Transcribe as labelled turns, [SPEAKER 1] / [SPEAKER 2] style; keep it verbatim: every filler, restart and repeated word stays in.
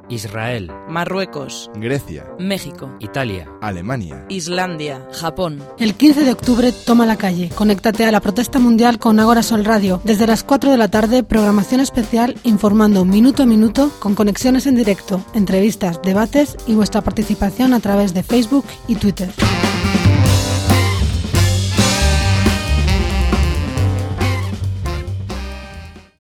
[SPEAKER 1] Israel,
[SPEAKER 2] Marruecos,
[SPEAKER 3] Grecia,
[SPEAKER 2] México,
[SPEAKER 1] Italia,
[SPEAKER 3] Alemania,
[SPEAKER 2] Islandia, Japón.
[SPEAKER 4] El quince de octubre toma la calle. Conéctate a la protesta mundial con Agora Sol Radio. Desde las cuatro de la tarde, programación especial informando minuto a minuto con conexiones en directo, entrevistas, debates y vuestra participación a través de Facebook y Twitter.